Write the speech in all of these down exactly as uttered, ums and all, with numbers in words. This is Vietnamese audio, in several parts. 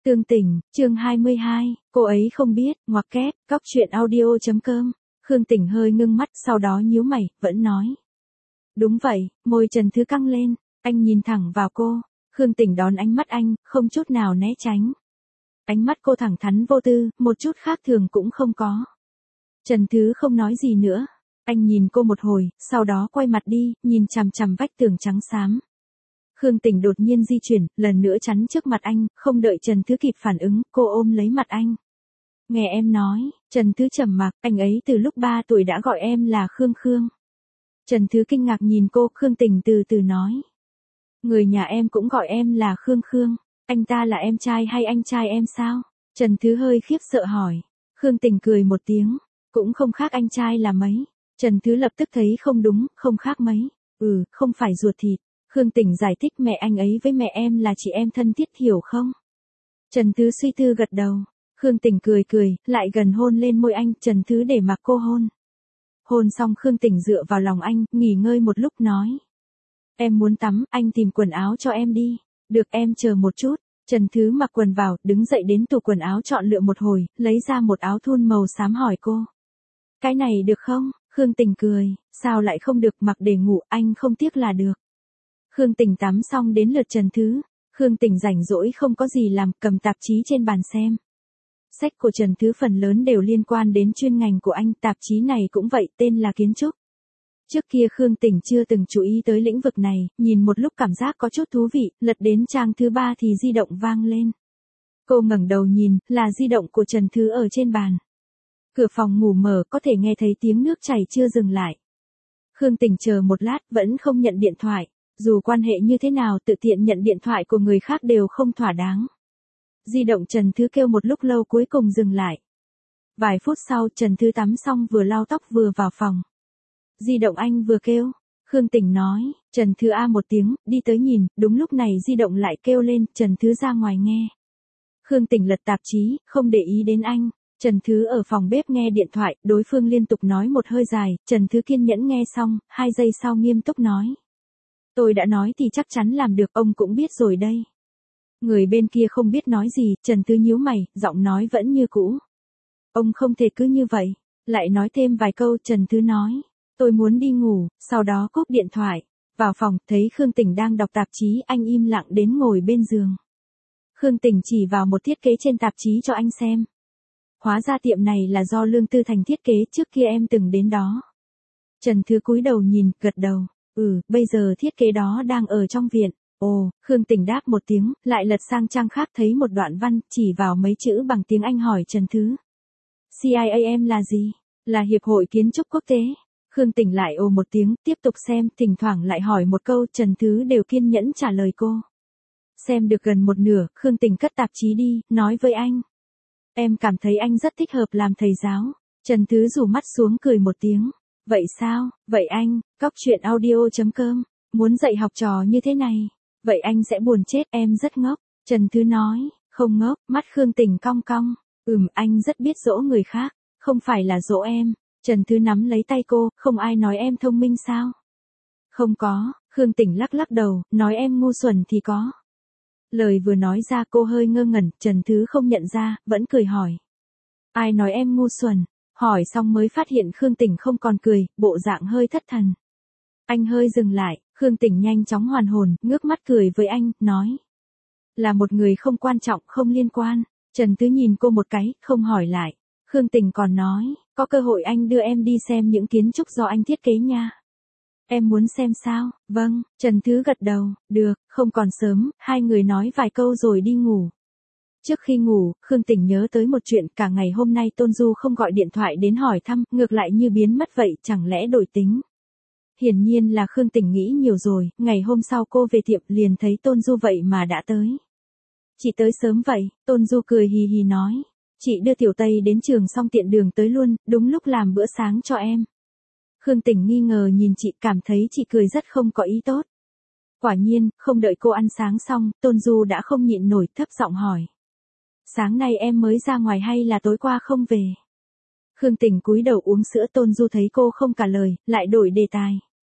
Tương Tỉnh, chương hai mươi hai, cô ấy không biết, ngoặc kép, cóc truyện audio.com. Khương Tỉnh hơi ngưng mắt, sau đó nhíu mày, vẫn nói. Đúng vậy, môi Trần Thứ căng lên, anh nhìn thẳng vào cô. Khương Tỉnh đón ánh mắt anh, không chút nào né tránh. Ánh mắt cô thẳng thắn vô tư, một chút khác thường cũng không có. Trần Thứ không nói gì nữa. Anh nhìn cô một hồi, sau đó quay mặt đi, nhìn chằm chằm vách tường trắng xám. Khương Tỉnh đột nhiên di chuyển, lần nữa chắn trước mặt anh, không đợi Trần Thứ kịp phản ứng, cô ôm lấy mặt anh. Nghe em nói, Trần Thứ trầm mặc, anh ấy từ lúc ba tuổi đã gọi em là Khương Khương. Trần Thứ kinh ngạc nhìn cô, Khương Tỉnh từ từ nói. Người nhà em cũng gọi em là Khương Khương, anh ta là em trai hay anh trai em sao? Trần Thứ hơi khiếp sợ hỏi. Khương Tỉnh cười một tiếng, cũng không khác anh trai là mấy. Trần Thứ lập tức thấy không đúng, không khác mấy. Ừ, không phải ruột thịt. Khương Tỉnh giải thích mẹ anh ấy với mẹ em là chị em thân thiết hiểu không? Trần Thứ suy tư gật đầu. Khương Tỉnh cười cười, lại gần hôn lên môi anh, Trần Thứ để mặc cô hôn. Hôn xong Khương Tỉnh dựa vào lòng anh, nghỉ ngơi một lúc nói. Em muốn tắm, anh tìm quần áo cho em đi. Được em chờ một chút. Trần Thứ mặc quần vào, đứng dậy đến tủ quần áo chọn lựa một hồi, lấy ra một áo thun màu xám hỏi cô. Cái này được không? Khương Tỉnh cười, sao lại không được, mặc để ngủ, anh không tiếc là được. Khương Tỉnh tắm xong đến lượt Trần Thứ. Khương Tỉnh rảnh rỗi không có gì làm, cầm tạp chí trên bàn xem. Sách của Trần Thứ phần lớn đều liên quan đến chuyên ngành của anh, tạp chí này cũng vậy, tên là kiến trúc. Trước kia Khương Tỉnh chưa từng chú ý tới lĩnh vực này, nhìn một lúc cảm giác có chút thú vị, lật đến trang thứ ba thì di động vang lên. Cô ngẩng đầu nhìn, là di động của Trần Thứ ở trên bàn. Cửa phòng ngủ mở, có thể nghe thấy tiếng nước chảy chưa dừng lại. Khương Tỉnh chờ một lát, vẫn không nhận điện thoại. Dù quan hệ như thế nào, tự tiện nhận điện thoại của người khác đều không thỏa đáng. Di động Trần Thứ kêu một lúc lâu cuối cùng dừng lại. Vài phút sau, Trần Thứ tắm xong vừa lau tóc vừa vào phòng. Di động anh vừa kêu. Khương Tỉnh nói, Trần Thứ a một tiếng, đi tới nhìn, đúng lúc này di động lại kêu lên, Trần Thứ ra ngoài nghe. Khương Tỉnh lật tạp chí, không để ý đến anh. Trần Thứ ở phòng bếp nghe điện thoại, đối phương liên tục nói một hơi dài, Trần Thứ kiên nhẫn nghe xong, hai giây sau nghiêm túc nói. Tôi đã nói thì chắc chắn làm được, ông cũng biết rồi đây. Người bên kia không biết nói gì, Trần Thứ nhíu mày, giọng nói vẫn như cũ. Ông không thể cứ như vậy. Lại nói thêm vài câu, Trần Thứ nói. Tôi muốn đi ngủ, sau đó cúp điện thoại. Vào phòng, thấy Khương Tỉnh đang đọc tạp chí, anh im lặng đến ngồi bên giường. Khương Tỉnh chỉ vào một thiết kế trên tạp chí cho anh xem. Hóa ra tiệm này là do Lương Tư Thành thiết kế, trước kia em từng đến đó. Trần Thứ cúi đầu nhìn, gật đầu. Ừ, bây giờ thiết kế đó đang ở trong viện. Ồ, Khương Tỉnh đáp một tiếng, lại lật sang trang khác thấy một đoạn văn, chỉ vào mấy chữ bằng tiếng Anh hỏi Trần Thứ. xê i a em là gì? Là Hiệp hội Kiến trúc Quốc tế. Khương Tỉnh lại ồ một tiếng, tiếp tục xem, thỉnh thoảng lại hỏi một câu, Trần Thứ đều kiên nhẫn trả lời cô. Xem được gần một nửa, Khương Tỉnh cất tạp chí đi, nói với anh. Em cảm thấy anh rất thích hợp làm thầy giáo. Trần Thứ rủ mắt xuống cười một tiếng. Vậy sao, vậy anh, cóc truyện audio.com, muốn dạy học trò như thế này, vậy anh sẽ buồn chết, em rất ngốc. Trần Thứ nói, không ngốc, mắt Khương Tỉnh cong cong, ừm anh rất biết dỗ người khác, không phải là dỗ em. Trần Thứ nắm lấy tay cô, không ai nói em thông minh sao? Không có, Khương Tỉnh lắc lắc đầu, nói em ngu xuẩn thì có. Lời vừa nói ra cô hơi ngơ ngẩn, Trần Thứ không nhận ra, vẫn cười hỏi. Ai nói em ngu xuẩn? Hỏi xong mới phát hiện Khương Tỉnh không còn cười, bộ dạng hơi thất thần. Anh hơi dừng lại, Khương Tỉnh nhanh chóng hoàn hồn, ngước mắt cười với anh, nói. Là một người không quan trọng, không liên quan. Trần Thứ nhìn cô một cái, không hỏi lại. Khương Tỉnh còn nói, có cơ hội anh đưa em đi xem những kiến trúc do anh thiết kế nha. Em muốn xem sao? Vâng, Trần Thứ gật đầu, được, không còn sớm, hai người nói vài câu rồi đi ngủ. Trước khi ngủ, Khương Tỉnh nhớ tới một chuyện, cả ngày hôm nay Tôn Du không gọi điện thoại đến hỏi thăm, ngược lại như biến mất vậy, chẳng lẽ đổi tính. Hiển nhiên là Khương Tỉnh nghĩ nhiều rồi, ngày hôm sau cô về tiệm liền thấy Tôn Du vậy mà đã tới. Chị tới sớm vậy, Tôn Du cười hì hì nói. Chị đưa Tiểu Tây đến trường xong tiện đường tới luôn, đúng lúc làm bữa sáng cho em. Khương Tỉnh nghi ngờ nhìn chị, cảm thấy chị cười rất không có ý tốt. Quả nhiên, không đợi cô ăn sáng xong, Tôn Du đã không nhịn nổi, thấp giọng hỏi. Sáng nay em mới ra ngoài hay là tối qua không về? Khương Tỉnh cúi đầu uống sữa, Tôn Du thấy cô không cả lời, lại đổi đề tài.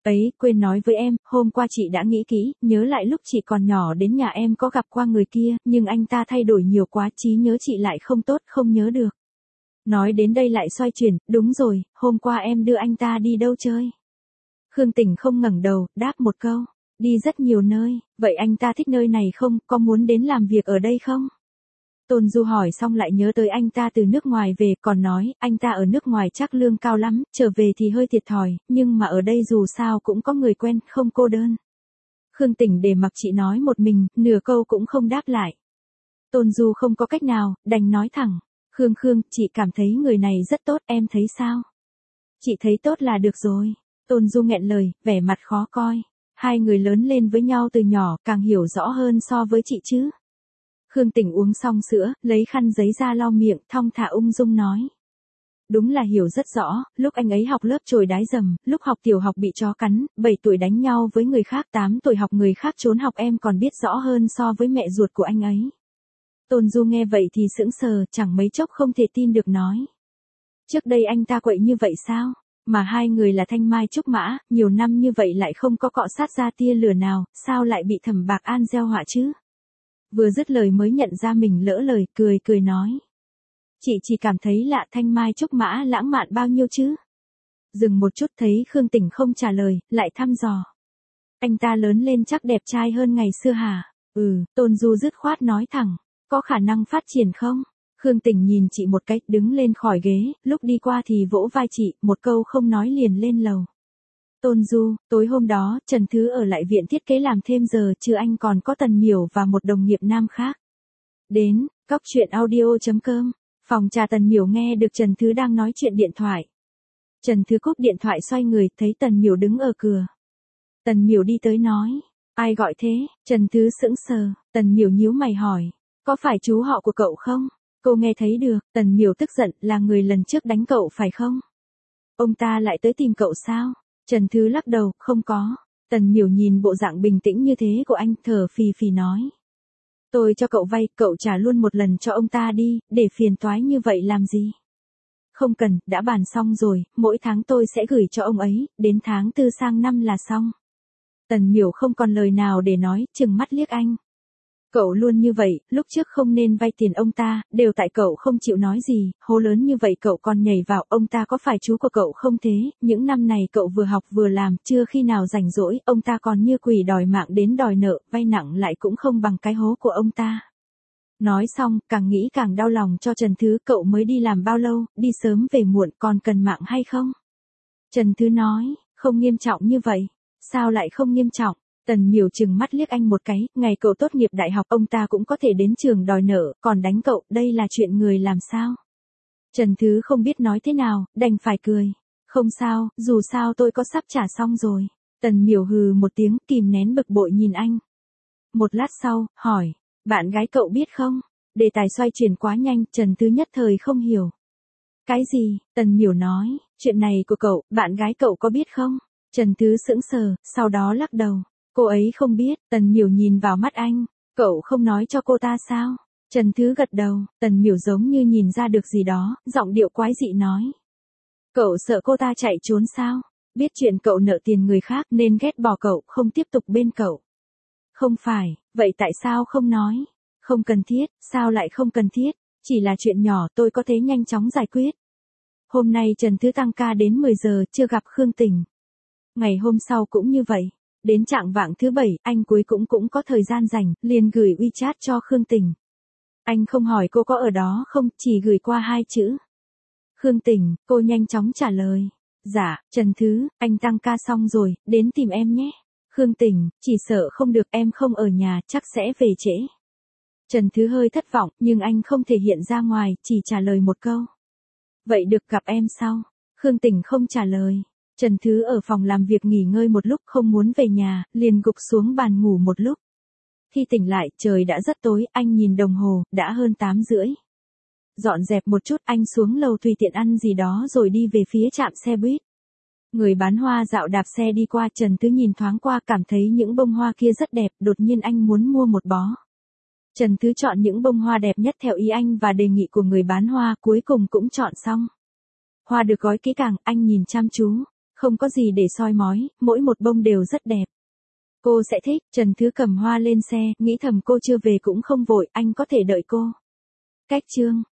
Ấy, quên nói với em, hôm qua chị đã nghĩ kỹ, nhớ lại lúc chị còn nhỏ đến nhà em có gặp qua người kia, nhưng anh ta thay đổi nhiều quá, trí nhớ chị lại không tốt, không nhớ được. Nói đến đây lại xoay chuyển, đúng rồi, hôm qua em đưa anh ta đi đâu chơi? Khương Tình không ngẩng đầu, đáp một câu, đi rất nhiều nơi, vậy anh ta thích nơi này không, có muốn đến làm việc ở đây không? Tôn Du hỏi xong lại nhớ tới anh ta từ nước ngoài về, còn nói, anh ta ở nước ngoài chắc lương cao lắm, trở về thì hơi thiệt thòi, nhưng mà ở đây dù sao cũng có người quen, không cô đơn. Khương Tình để mặc chị nói một mình, nửa câu cũng không đáp lại. Tôn Du không có cách nào, đành nói thẳng, Khương Khương, chị cảm thấy người này rất tốt, em thấy sao? Chị thấy tốt là được rồi. Tôn Du nghẹn lời, vẻ mặt khó coi. Hai người lớn lên với nhau từ nhỏ, càng hiểu rõ hơn so với chị chứ. Khương Tình uống xong sữa, lấy khăn giấy ra lau miệng, thong thả ung dung nói. Đúng là hiểu rất rõ, lúc anh ấy học lớp chồi đái dầm, lúc học tiểu học bị chó cắn, bảy tuổi đánh nhau với người khác, tám tuổi học người khác trốn học, em còn biết rõ hơn so với mẹ ruột của anh ấy. Tôn Du nghe vậy thì sững sờ, chẳng mấy chốc không thể tin được nói. Trước đây anh ta quậy như vậy sao? Mà hai người là thanh mai trúc mã, nhiều năm như vậy lại không có cọ sát ra tia lửa nào, sao lại bị Thẩm Bạc An gieo họa chứ? Vừa dứt lời mới nhận ra mình lỡ lời, cười cười nói. Chị chỉ cảm thấy lạ, thanh mai trúc mã lãng mạn bao nhiêu chứ? Dừng một chút thấy Khương Tình không trả lời, lại thăm dò. Anh ta lớn lên chắc đẹp trai hơn ngày xưa hả? Ừ, Tôn Du dứt khoát nói thẳng. Có khả năng phát triển không? Khương Tình nhìn chị một cái, đứng lên khỏi ghế, lúc đi qua thì vỗ vai chị, một câu không nói liền lên lầu. Tôn Du, tối hôm đó, Trần Thứ ở lại viện thiết kế làm thêm giờ, chứ anh còn có Tần Miểu và một đồng nghiệp nam khác. Đến, cóc truyện audio chấm com, phòng trà Tần Miểu nghe được Trần Thứ đang nói chuyện điện thoại. Trần Thứ cúp điện thoại xoay người, thấy Tần Miểu đứng ở cửa. Tần Miểu đi tới nói, ai gọi thế? Trần Thứ sững sờ, Tần Miểu nhíu mày hỏi, có phải chú họ của cậu không? Cô nghe thấy được, Tần Miểu tức giận, là người lần trước đánh cậu phải không? Ông ta lại tới tìm cậu sao? Trần Thứ lắc đầu, không có. Tần Miểu nhìn bộ dạng bình tĩnh như thế của anh, thở phì phì nói. Tôi cho cậu vay, cậu trả luôn một lần cho ông ta đi, để phiền toái như vậy làm gì? Không cần, đã bàn xong rồi, mỗi tháng tôi sẽ gửi cho ông ấy, đến tháng tư sang năm là xong. Tần Miểu không còn lời nào để nói, trừng mắt liếc anh. Cậu luôn như vậy, lúc trước không nên vay tiền ông ta, đều tại cậu không chịu nói gì, hố lớn như vậy cậu còn nhảy vào, ông ta có phải chú của cậu không thế, những năm này cậu vừa học vừa làm, chưa khi nào rảnh rỗi, ông ta còn như quỷ đòi mạng đến đòi nợ, vay nặng lại cũng không bằng cái hố của ông ta. Nói xong, càng nghĩ càng đau lòng cho Trần Thứ, cậu mới đi làm bao lâu, đi sớm về muộn còn cần mạng hay không? Trần Thứ nói, không nghiêm trọng như vậy, sao lại không nghiêm trọng? Tần Miểu trừng mắt liếc anh một cái, ngày cậu tốt nghiệp đại học ông ta cũng có thể đến trường đòi nợ, còn đánh cậu, đây là chuyện người làm sao? Trần Thứ không biết nói thế nào, đành phải cười. Không sao, dù sao tôi có sắp trả xong rồi. Tần Miểu hừ một tiếng, kìm nén bực bội nhìn anh. Một lát sau, hỏi, bạn gái cậu biết không? Đề tài xoay chuyển quá nhanh, Trần Thứ nhất thời không hiểu. Cái gì? Tần Miểu nói, chuyện này của cậu, bạn gái cậu có biết không? Trần Thứ sững sờ, sau đó lắc đầu. Cô ấy không biết, Tần Miểu nhìn vào mắt anh, cậu không nói cho cô ta sao? Trần Thứ gật đầu, Tần Miểu giống như nhìn ra được gì đó, giọng điệu quái dị nói. Cậu sợ cô ta chạy trốn sao? Biết chuyện cậu nợ tiền người khác nên ghét bỏ cậu, không tiếp tục bên cậu. Không phải, vậy tại sao không nói? Không cần thiết, sao lại không cần thiết? Chỉ là chuyện nhỏ tôi có thể nhanh chóng giải quyết. Hôm nay Trần Thứ tăng ca đến mười giờ chưa gặp Khương Tình. Ngày hôm sau cũng như vậy. Đến trạng vạng thứ bảy, anh cuối cũng cũng có thời gian rảnh, liền gửi WeChat cho Khương Tình. Anh không hỏi cô có ở đó không, chỉ gửi qua hai chữ. Khương Tình, cô nhanh chóng trả lời. Dạ, Trần Thứ, anh tăng ca xong rồi, đến tìm em nhé. Khương Tình, chỉ sợ không được, em không ở nhà, chắc sẽ về trễ. Trần Thứ hơi thất vọng, nhưng anh không thể hiện ra ngoài, chỉ trả lời một câu. Vậy được gặp em sau. Khương Tình không trả lời. Trần Thứ ở phòng làm việc nghỉ ngơi một lúc không muốn về nhà, liền gục xuống bàn ngủ một lúc. Khi tỉnh lại, trời đã rất tối, anh nhìn đồng hồ, đã hơn tám rưỡi. Dọn dẹp một chút, anh xuống lầu tùy tiện ăn gì đó rồi đi về phía trạm xe buýt. Người bán hoa dạo đạp xe đi qua, Trần Thứ nhìn thoáng qua cảm thấy những bông hoa kia rất đẹp, đột nhiên anh muốn mua một bó. Trần Thứ chọn những bông hoa đẹp nhất theo ý anh và đề nghị của người bán hoa, cuối cùng cũng chọn xong. Hoa được gói kỹ càng, anh nhìn chăm chú. Không có gì để soi mói, mỗi một bông đều rất đẹp. Cô sẽ thích. Trần Thứ cầm hoa lên xe, nghĩ thầm cô chưa về cũng không vội, anh có thể đợi cô. Cách chương